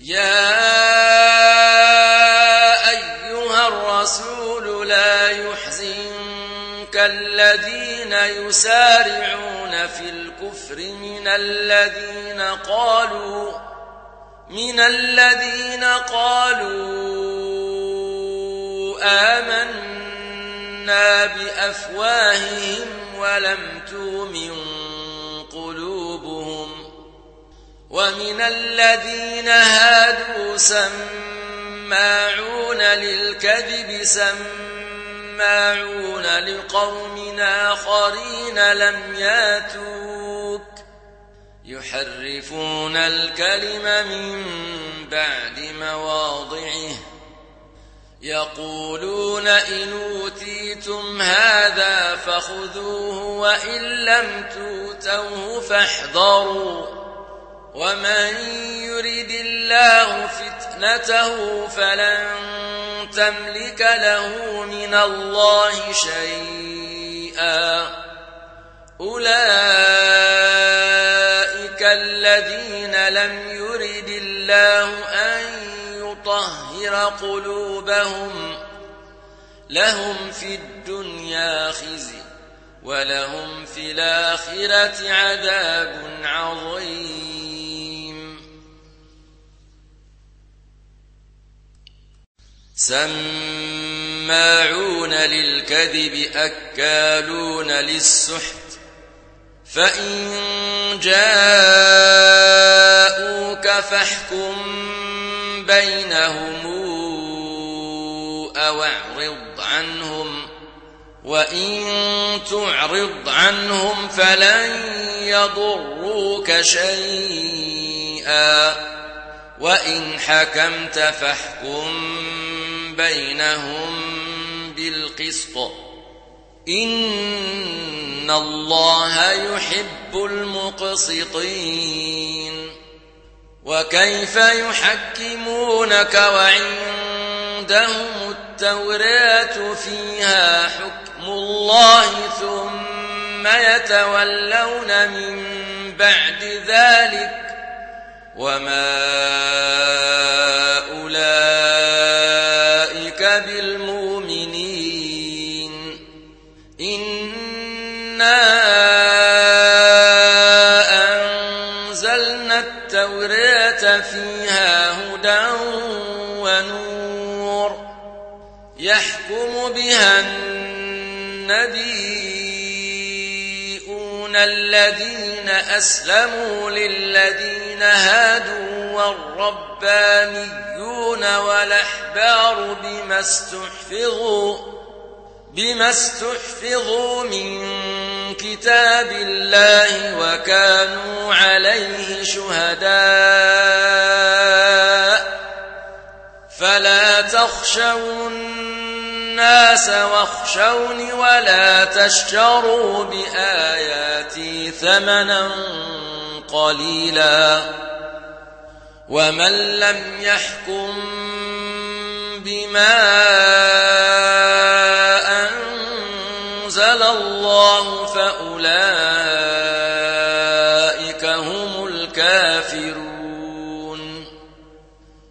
يا أيها الرسول لا يحزنك الذين يسارعون في الكفر من الذين قالوا آمنا بأفواههم ولم تؤمن قلوبهم ومن الذين هادوا سماعون للكذب سماعون لقوم آخرين لم ياتوك يحرفون الكلم من بعد مواضعه يقولون إن أوتيتم هذا فخذوه وإن لم تؤتوه فاحذروا ومن يرد الله فتنته فلن تملك له من الله شيئا أولئك الذين لم يرد الله أن يطهر قلوبهم لهم في الدنيا خزي ولهم في الآخرة عذاب عظيم سماعون للكذب أكالون للسحت فإن جاءوك فاحكم بينهم أو اعرض عنهم وإن تعرض عنهم فلن يضروك شيئا وإن حكمت فاحكم بينهم بالقسط إن الله يحب المقسطين وكيف يحكمونك وعندهم التوراة فيها حكم الله ثم يتولون من بعد ذلك وما أولئك بالمؤمنين إنا أنزلنا التوراة فيها هدى ونور يحكم بها النبيون الذين أسلموا للذين هادوا والربانيون والأحبار بما استحفظوا من كتاب الله وكانوا عليه شهداء فلا تخشوا الناس واخشوني ولا تشتروا بآياتي ثمنا قليلا ومن لم يحكم بما